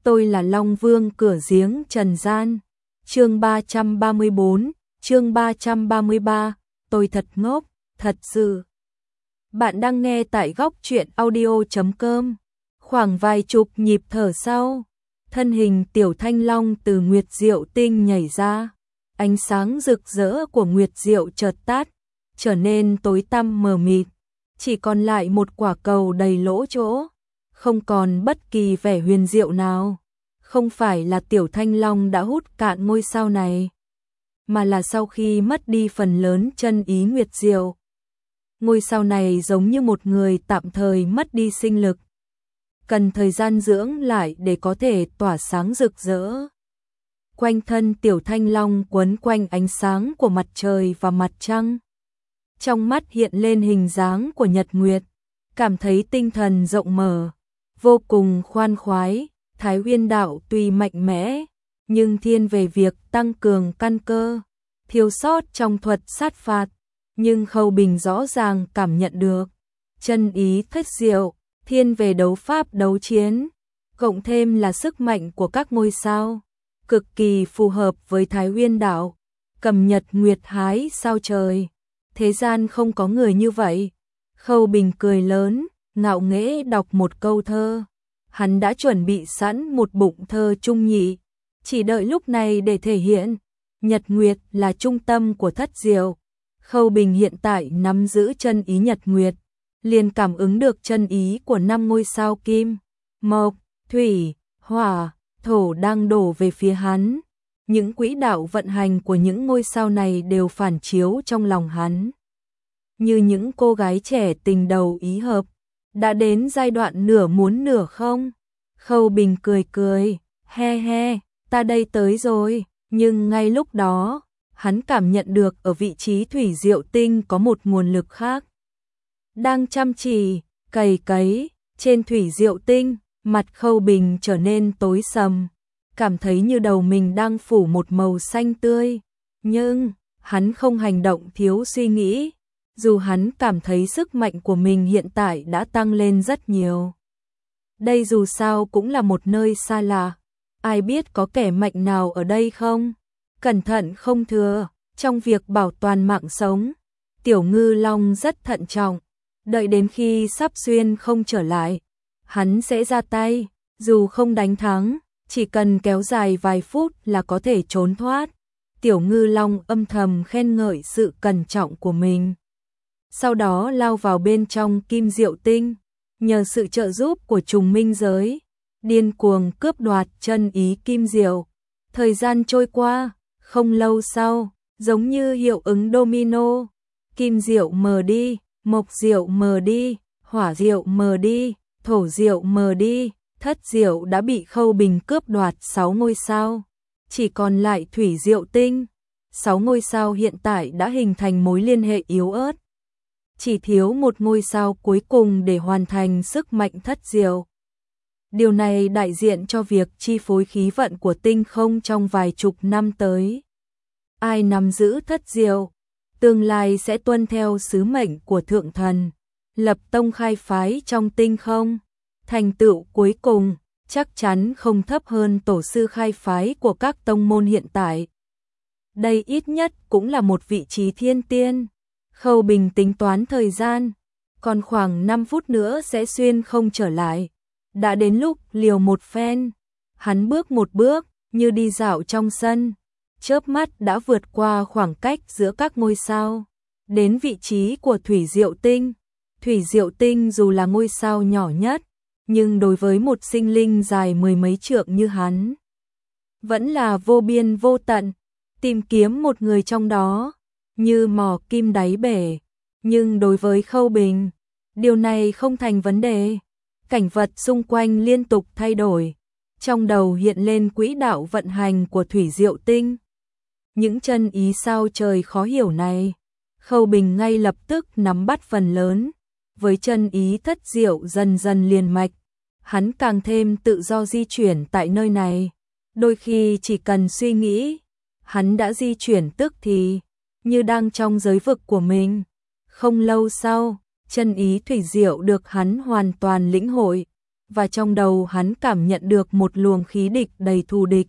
tôi là Long Vương cửa giếng trần gian. Chương 334, chương 333, tôi thật ngốc, thật sự. Bạn đang nghe tại góc truyện audio.com. Khoảng vài chục nhịp thở sau, thân hình Tiểu Thanh Long từ Nguyệt Diệu Tinh nhảy ra. Ánh sáng rực rỡ của Nguyệt Diệu chợt tắt, trở nên tối tăm mờ mịt, chỉ còn lại một quả cầu đầy lỗ chỗ, không còn bất kỳ vẻ huyền diệu nào. Không phải là Tiểu Thanh Long đã hút cạn ngôi sao này, mà là sau khi mất đi phần lớn chân ý Nguyệt Diệu, ngôi sao này giống như một người tạm thời mất đi sinh lực, cần thời gian dưỡng lại để có thể tỏa sáng rực rỡ. Quanh thân Tiểu Thanh Long quấn quanh ánh sáng của mặt trời và mặt trăng. Trong mắt hiện lên hình dáng của nhật nguyệt, cảm thấy tinh thần rộng mở, vô cùng khoan khoái. Thái Uyên đạo tuy mạnh mẽ, nhưng thiên về việc tăng cường căn cơ, thiếu sót trong thuật sát phạt, nhưng Khâu Bình rõ ràng cảm nhận được chân ý thất diệu, thiên về đấu pháp đấu chiến, cộng thêm là sức mạnh của các ngôi sao, cực kỳ phù hợp với Thái Uyên đạo, cầm nhật nguyệt hái sao trời. Thế gian không có người như vậy. Khâu Bình cười lớn, ngạo nghễ đọc một câu thơ. Hắn đã chuẩn bị sẵn một bụng thơ trung nhị, chỉ đợi lúc này để thể hiện. Nhật nguyệt là trung tâm của thất diệu. Khâu Bình hiện tại nắm giữ chân ý nhật nguyệt, liền cảm ứng được chân ý của 5 ngôi sao kim, mộc, thủy, hỏa, thổ đang đổ về phía hắn. Những quỹ đạo vận hành của những ngôi sao này đều phản chiếu trong lòng hắn. Như những cô gái trẻ tình đầu ý hợp, đã đến giai đoạn nửa muốn nửa không. Khâu Bình cười cười, he he, ta đây tới rồi. Nhưng ngay lúc đó, hắn cảm nhận được ở vị trí thủy diệu tinh có một nguồn lực khác đang chăm chỉ cày cấy. Trên thủy diệu tinh, mặt Khâu Bình trở nên tối sầm, cảm thấy như đầu mình đang phủ một màu xanh tươi. Nhưng hắn không hành động thiếu suy nghĩ, dù hắn cảm thấy sức mạnh của mình hiện tại đã tăng lên rất nhiều. Đây dù sao cũng là một nơi xa lạ, ai biết có kẻ mạnh nào ở đây không? Cẩn thận không thừa, trong việc bảo toàn mạng sống, Tiểu Ngư Long rất thận trọng, đợi đến khi sắp xuyên không trở lại, hắn sẽ ra tay, dù không đánh thắng, chỉ cần kéo dài vài phút là có thể trốn thoát. Tiểu Ngư Long âm thầm khen ngợi sự cẩn trọng của mình. Sau đó lao vào bên trong kim diệu tinh, nhờ sự trợ giúp của trùng minh giới, điên cuồng cướp đoạt chân ý kim diệu. Thời gian trôi qua, không lâu sau, giống như hiệu ứng domino, kim diệu mờ đi, mộc diệu mờ đi, hỏa diệu mờ đi, thổ diệu mờ đi, thất diệu đã bị Khâu Bình cướp đoạt 6 ngôi sao, chỉ còn lại thủy diệu tinh. 6 ngôi sao hiện tại đã hình thành mối liên hệ yếu ớt, chỉ thiếu một ngôi sao cuối cùng để hoàn thành sức mạnh thất diệu. Điều này đại diện cho việc chi phối khí vận của tinh không trong vài chục năm tới. Ai nắm giữ thất diệu, tương lai sẽ tuân theo sứ mệnh của thượng thần, lập tông khai phái trong tinh không. Thành tựu cuối cùng chắc chắn không thấp hơn tổ sư khai phái của các tông môn hiện tại. Đây ít nhất cũng là một vị trí thiên tiên. Khâu Bình tính toán thời gian, còn khoảng 5 phút nữa sẽ xuyên không trở lại. Đã đến lúc liều một phen. Hắn bước một bước, như đi dạo trong sân, chớp mắt đã vượt qua khoảng cách giữa các ngôi sao, đến vị trí của thủy diệu tinh. Thủy diệu tinh dù là ngôi sao nhỏ nhất, nhưng đối với một sinh linh dài 10 mấy trượng như hắn, vẫn là vô biên vô tận. Tìm kiếm một người trong đó, như mò kim đáy bể. Nhưng đối với Khâu Bình, điều này không thành vấn đề. Cảnh vật xung quanh liên tục thay đổi, trong đầu hiện lên quỹ đạo vận hành của thủy diệu tinh. Những chân ý sao trời khó hiểu này, Khâu Bình ngay lập tức nắm bắt phần lớn. Với chân ý thất diệu dần dần liền mạch, hắn càng thêm tự do di chuyển tại nơi này. Đôi khi chỉ cần suy nghĩ, hắn đã di chuyển tức thì, như đang trong giới vực của mình. Không lâu sau, chân ý thủy diệu được hắn hoàn toàn lĩnh hội, và trong đầu hắn cảm nhận được một luồng khí địch đầy thù địch.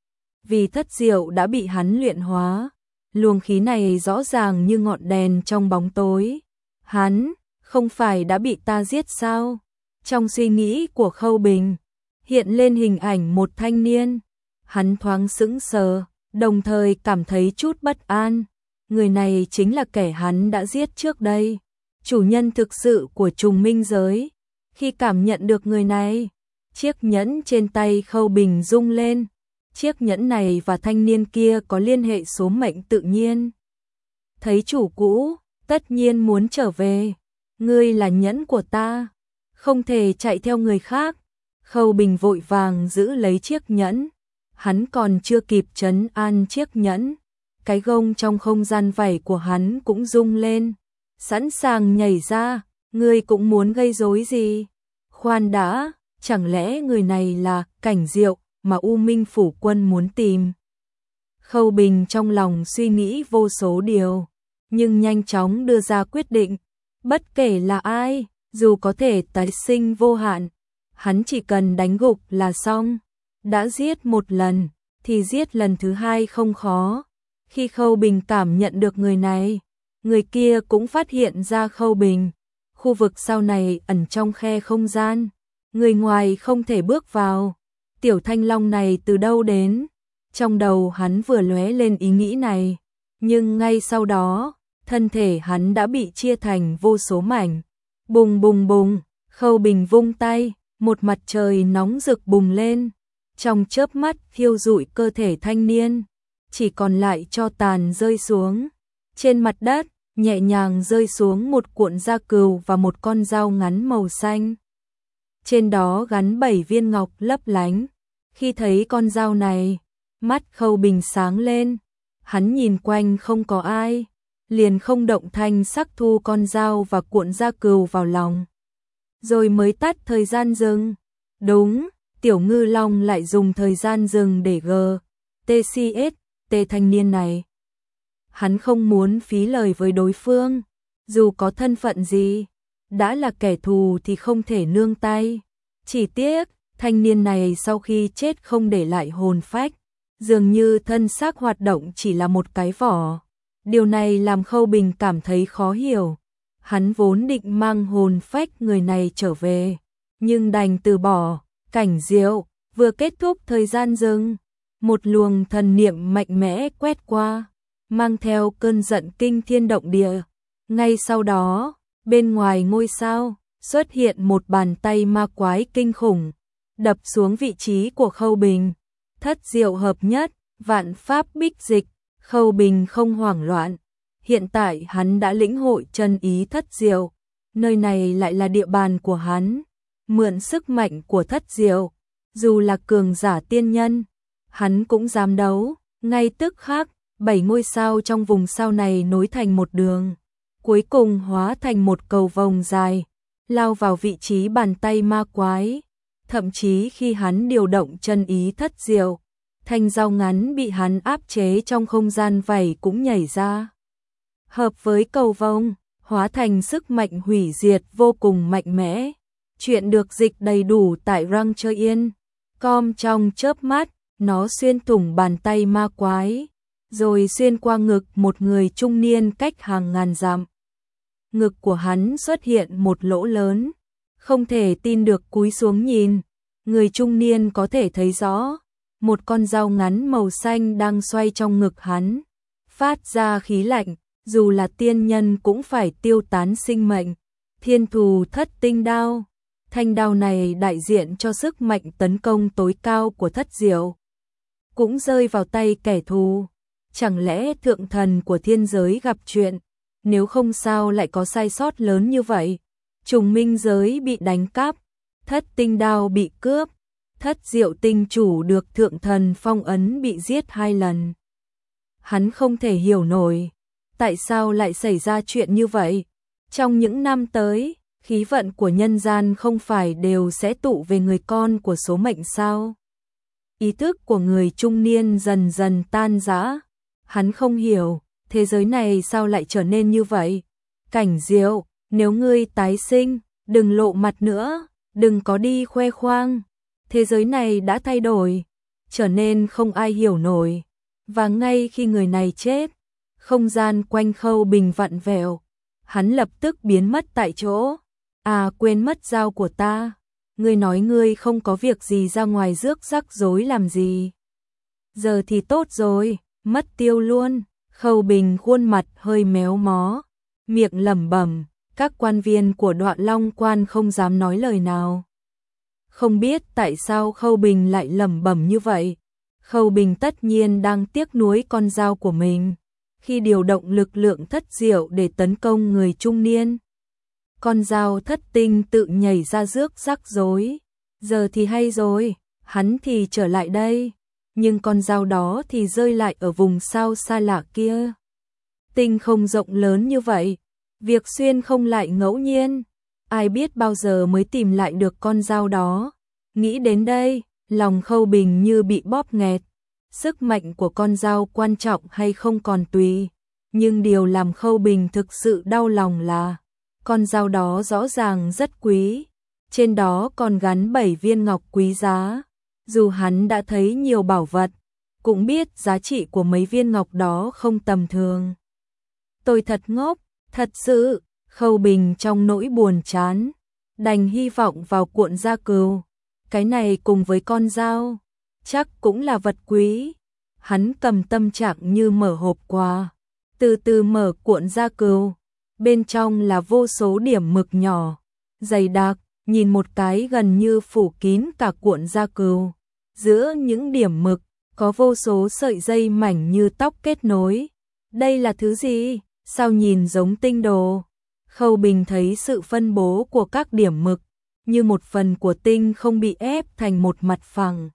Vì thất diệu đã bị hắn luyện hóa, luồng khí này rõ ràng như ngọn đèn trong bóng tối. Hắn, không phải đã bị ta giết sao? Trong suy nghĩ của Khâu Bình, hiện lên hình ảnh một thanh niên. Hắn thoáng sững sờ, đồng thời cảm thấy chút bất an. Người này chính là kẻ hắn đã giết trước đây, chủ nhân thực sự của Trùng Minh giới. Khi cảm nhận được người này, chiếc nhẫn trên tay Khâu Bình rung lên. Chiếc nhẫn này và thanh niên kia có liên hệ số mệnh tự nhiên. Thấy chủ cũ, tất nhiên muốn trở về. Ngươi là nhẫn của ta, không thể chạy theo người khác. Khâu Bình vội vàng giữ lấy chiếc nhẫn. Hắn còn chưa kịp trấn an chiếc nhẫn, cái gông trong không gian vảy của hắn cũng rung lên, sẵn sàng nhảy ra. Ngươi cũng muốn gây rối gì? Khoan đã, chẳng lẽ người này là Cảnh Diệu mà U Minh Phủ Quân muốn tìm? Khâu Bình trong lòng suy nghĩ vô số điều, nhưng nhanh chóng đưa ra quyết định. Bất kể là ai, dù có thể tái sinh vô hạn, hắn chỉ cần đánh gục là xong. Đã giết một lần, thì giết lần thứ hai không khó. Khi Khâu Bình cảm nhận được người này, người kia cũng phát hiện ra Khâu Bình. Khu vực sau này ẩn trong khe không gian, người ngoài không thể bước vào. Tiểu Thanh Long này từ đâu đến? Trong đầu hắn vừa lóe lên ý nghĩ này, nhưng ngay sau đó, thân thể hắn đã bị chia thành vô số mảnh. Bùng bùng bùng, Khâu Bình vung tay, một mặt trời nóng rực bùng lên. Trong chớp mắt thiêu rụi cơ thể thanh niên, chỉ còn lại tro tàn rơi xuống. Trên mặt đất, nhẹ nhàng rơi xuống một cuộn da cừu và một con dao ngắn màu xanh. Trên đó gắn 7 viên ngọc lấp lánh. Khi thấy con dao này, mắt Khâu Bình sáng lên. Hắn nhìn quanh không có ai, liền không động thanh sắc thu con dao và cuộn da cừu vào lòng. Rồi mới tắt thời gian dừng. Đúng, Tiểu Ngư Long lại dùng thời gian dừng để TCS thanh niên này. Hắn không muốn phí lời với đối phương, dù có thân phận gì, đã là kẻ thù thì không thể nương tay. Chỉ tiếc, thanh niên này sau khi chết không để lại hồn phách, dường như thân xác hoạt động chỉ là một cái vỏ. Điều này làm Khâu Bình cảm thấy khó hiểu. Hắn vốn định mang hồn phách người này trở về, nhưng đành từ bỏ. Cảnh Diệu vừa kết thúc thời gian dừng, một luồng thần niệm mạnh mẽ quét qua, mang theo cơn giận kinh thiên động địa. Ngay sau đó, bên ngoài ngôi sao, xuất hiện một bàn tay ma quái kinh khủng, đập xuống vị trí của Khâu Bình. Thất diệu hợp nhất, vạn pháp bích dịch, Khâu Bình không hoảng loạn. Hiện tại hắn đã lĩnh hội chân ý thất diệu, nơi này lại là địa bàn của hắn. Mượn sức mạnh của thất diệu, dù là cường giả tiên nhân, hắn cũng dám đấu. Ngay tức khắc, 7 ngôi sao trong vùng sao này nối thành một đường, cuối cùng hóa thành một cầu vồng dài, lao vào vị trí bàn tay ma quái. Thậm chí khi hắn điều động chân ý thất diệu, thanh dao ngắn bị hắn áp chế trong không gian vảy cũng nhảy ra, hợp với cầu vồng, hóa thành sức mạnh hủy diệt vô cùng mạnh mẽ. Chuyện được dịch đầy đủ tại Rang.com. Trong chớp mắt, nó xuyên thủng bàn tay ma quái, rồi xuyên qua ngực một người trung niên cách hàng ngàn dặm. Ngực của hắn xuất hiện một lỗ lớn, không thể tin được cúi xuống nhìn. Người trung niên có thể thấy rõ, một con dao ngắn màu xanh đang xoay trong ngực hắn, phát ra khí lạnh, dù là tiên nhân cũng phải tiêu tán sinh mệnh. Thiên Thù Thất Tinh Đao. Thanh đao này đại diện cho sức mạnh tấn công tối cao của thất diệu, cũng rơi vào tay kẻ thù. Chẳng lẽ thượng thần của thiên giới gặp chuyện? Nếu không sao lại có sai sót lớn như vậy? Trùng Minh giới bị đánh cắp, thất tinh đao bị cướp, thất diệu tinh chủ được thượng thần phong ấn bị giết 2 lần. Hắn không thể hiểu nổi, tại sao lại xảy ra chuyện như vậy? Trong những năm tới, khí vận của nhân gian không phải đều sẽ tụ về người con của số mệnh sao? Ý thức của người trung niên dần dần tan rã. Hắn không hiểu, thế giới này sao lại trở nên như vậy? Cảnh Diệu, nếu ngươi tái sinh, đừng lộ mặt nữa. đừng có đi khoe khoang. Thế giới này đã thay đổi, trở nên không ai hiểu nổi. Và ngay khi người này chết, không gian quanh Khâu Bình vặn vẹo, hắn lập tức biến mất tại chỗ. À, quên mất dao của ta. Ngươi nói ngươi không có việc gì ra ngoài rước rắc rối làm gì. Giờ thì tốt rồi, mất tiêu luôn. Khâu Bình khuôn mặt hơi méo mó, miệng lẩm bẩm, các quan viên của Đoạn Long Quan không dám nói lời nào. Không biết tại sao Khâu Bình lại lẩm bẩm như vậy. Khâu Bình tất nhiên đang tiếc nuối con dao của mình, khi điều động lực lượng thất diệu để tấn công người trung niên. Con dao thất tinh tự nhảy ra rước rắc rối. Giờ thì hay rồi, hắn thì trở lại đây, nhưng con dao đó thì rơi lại ở vùng sao xa lạ kia. Tinh không rộng lớn như vậy, việc xuyên không lại ngẫu nhiên, ai biết bao giờ mới tìm lại được con dao đó. Nghĩ đến đây, lòng Khâu Bình như bị bóp nghẹt. Sức mạnh của con dao quan trọng hay không còn tùy, nhưng điều làm Khâu Bình thực sự đau lòng là con dao đó rõ ràng rất quý, trên đó còn gắn 7 viên ngọc quý giá. Dù hắn đã thấy nhiều bảo vật, cũng biết giá trị của mấy viên ngọc đó không tầm thường. Tôi thật ngốc, thật sự. Khâu Bình trong nỗi buồn chán, đành hy vọng vào cuộn gia cừu. Cái này cùng với con dao, chắc cũng là vật quý. Hắn cầm tâm trạng như mở hộp quà, từ từ mở cuộn gia cừu. Bên trong là vô số điểm mực nhỏ, dày đặc, nhìn một cái gần như phủ kín cả cuộn gia cừu. Giữa những điểm mực, có vô số sợi dây mảnh như tóc kết nối. Đây là thứ gì? Sao nhìn giống tinh đồ? Khâu Bình thấy sự phân bố của các điểm mực, như một phần của tinh không bị ép thành một mặt phẳng.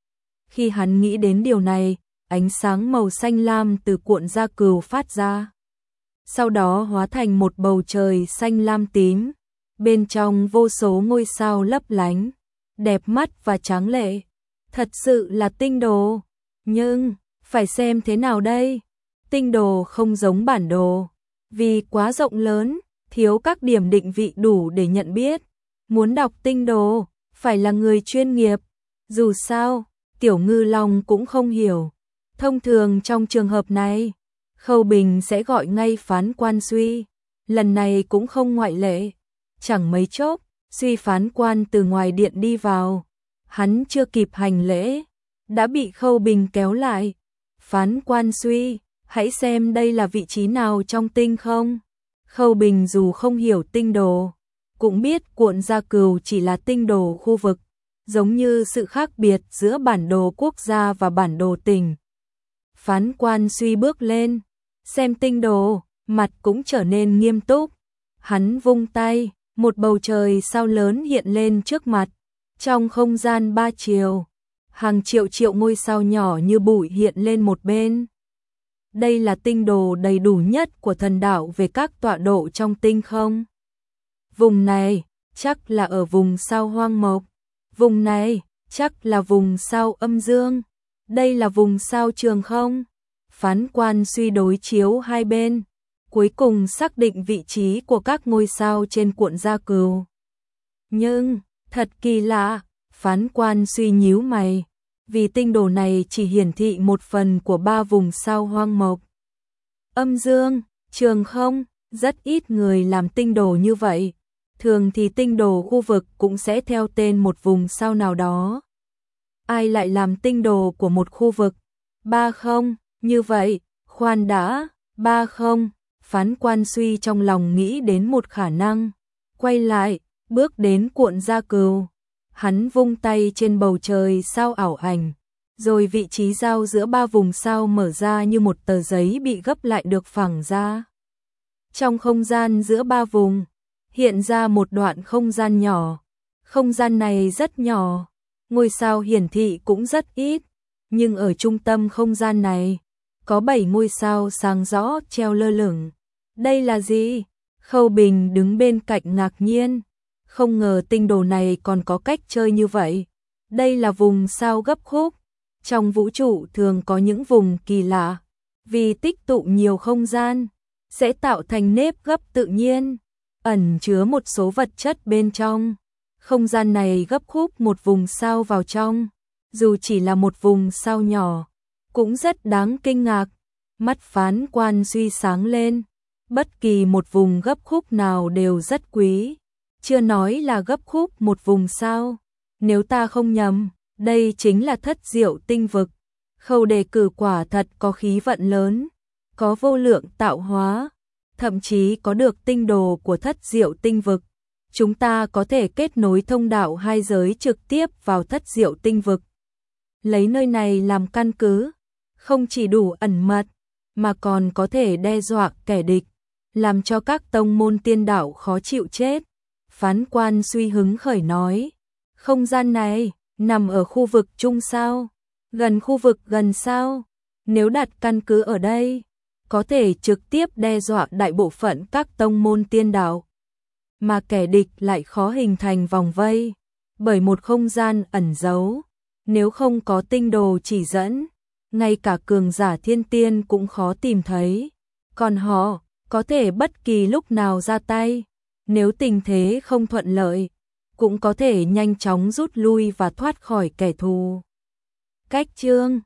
Khi hắn nghĩ đến điều này, ánh sáng màu xanh lam từ cuộn gia cừu phát ra. Sau đó hóa thành một bầu trời xanh lam tím, bên trong vô số ngôi sao lấp lánh, đẹp mắt và tráng lệ. Thật sự là tinh đồ, nhưng phải xem thế nào đây? Tinh đồ không giống bản đồ, vì quá rộng lớn, thiếu các điểm định vị đủ để nhận biết. Muốn đọc tinh đồ, phải là người chuyên nghiệp. Dù sao, Tiểu Ngư Long cũng không hiểu. Thông thường trong trường hợp này, Khâu Bình sẽ gọi ngay phán quan Suy. Lần này cũng không ngoại lệ. Chẳng mấy chốc, Suy phán quan từ ngoài điện đi vào. Hắn chưa kịp hành lễ, đã bị Khâu Bình kéo lại. Phán quan Suy, hãy xem đây là vị trí nào trong tinh không? Khâu Bình dù không hiểu tinh đồ, cũng biết cuộn gia cừu chỉ là tinh đồ khu vực, giống như sự khác biệt giữa bản đồ quốc gia và bản đồ tỉnh. Phán quan Suy bước lên, xem tinh đồ, mặt cũng trở nên nghiêm túc. Hắn vung tay, một bầu trời sao lớn hiện lên trước mặt. Trong không gian ba chiều, hàng triệu triệu ngôi sao nhỏ như bụi hiện lên một bên. Đây là tinh đồ đầy đủ nhất của thần đạo về các tọa độ trong tinh không. Vùng này chắc là ở vùng sao Hoang Mộc. Vùng này chắc là vùng sao Âm Dương. Đây là vùng sao Trường Không. Phán quan Suy đối chiếu hai bên, cuối cùng xác định vị trí của các ngôi sao trên cuộn gia cừu. Nhưng, thật kỳ lạ, phán quan Suy nhíu mày, vì tinh đồ này chỉ hiển thị một phần của 3 vùng sao Hoang Mộc. Âm Dương, Trường Không, rất ít người làm tinh đồ như vậy. Thường thì tinh đồ khu vực cũng sẽ theo tên một vùng sao nào đó. Ai lại làm tinh đồ của một khu vực? 3 không, như vậy, khoan đã, 3 không. Phán quan Suy trong lòng nghĩ đến một khả năng. Quay lại, bước đến cuộn gia cừu. Hắn vung tay trên bầu trời sao ảo ảnh, rồi vị trí giao giữa 3 vùng sao mở ra như một tờ giấy bị gấp lại được phẳng ra. Trong không gian giữa 3 vùng, hiện ra một đoạn không gian nhỏ. Không gian này rất nhỏ, ngôi sao hiển thị cũng rất ít, nhưng ở trung tâm không gian này, có 7 ngôi sao sáng rõ treo lơ lửng. Đây là gì? Khâu Bình đứng bên cạnh ngạc nhiên, không ngờ tinh đồ này còn có cách chơi như vậy. Đây là vùng sao gấp khúc. Trong vũ trụ thường có những vùng kỳ lạ, vì tích tụ nhiều không gian, sẽ tạo thành nếp gấp tự nhiên, ẩn chứa một số vật chất bên trong. Không gian này gấp khúc một vùng sao vào trong, dù chỉ là một vùng sao nhỏ, cũng rất đáng kinh ngạc. Mắt Phán Quan Duy sáng lên, bất kỳ một vùng gấp khúc nào đều rất quý, chưa nói là gấp khúc một vùng sao. Nếu ta không nhầm, đây chính là Thất Diệu Tinh Vực. Khâu đề cử quả thật có khí vận lớn, có vô lượng tạo hóa, thậm chí có được tinh đồ của Thất Diệu Tinh Vực. Chúng ta có thể kết nối thông đạo hai giới trực tiếp vào Thất Diệu Tinh Vực. Lấy nơi này làm căn cứ, không chỉ đủ ẩn mật, mà còn có thể đe dọa kẻ địch, làm cho các tông môn tiên đạo khó chịu chết. Phán Quan Suy hứng khởi nói, không gian này nằm ở khu vực trung sao, gần khu vực gần sao, nếu đặt căn cứ ở đây, có thể trực tiếp đe dọa đại bộ phận các tông môn tiên đạo, mà kẻ địch lại khó hình thành vòng vây, bởi một không gian ẩn giấu, nếu không có tinh đồ chỉ dẫn, ngay cả cường giả thiên tiên cũng khó tìm thấy, còn họ có thể bất kỳ lúc nào ra tay, nếu tình thế không thuận lợi, cũng có thể nhanh chóng rút lui và thoát khỏi kẻ thù. Cách chương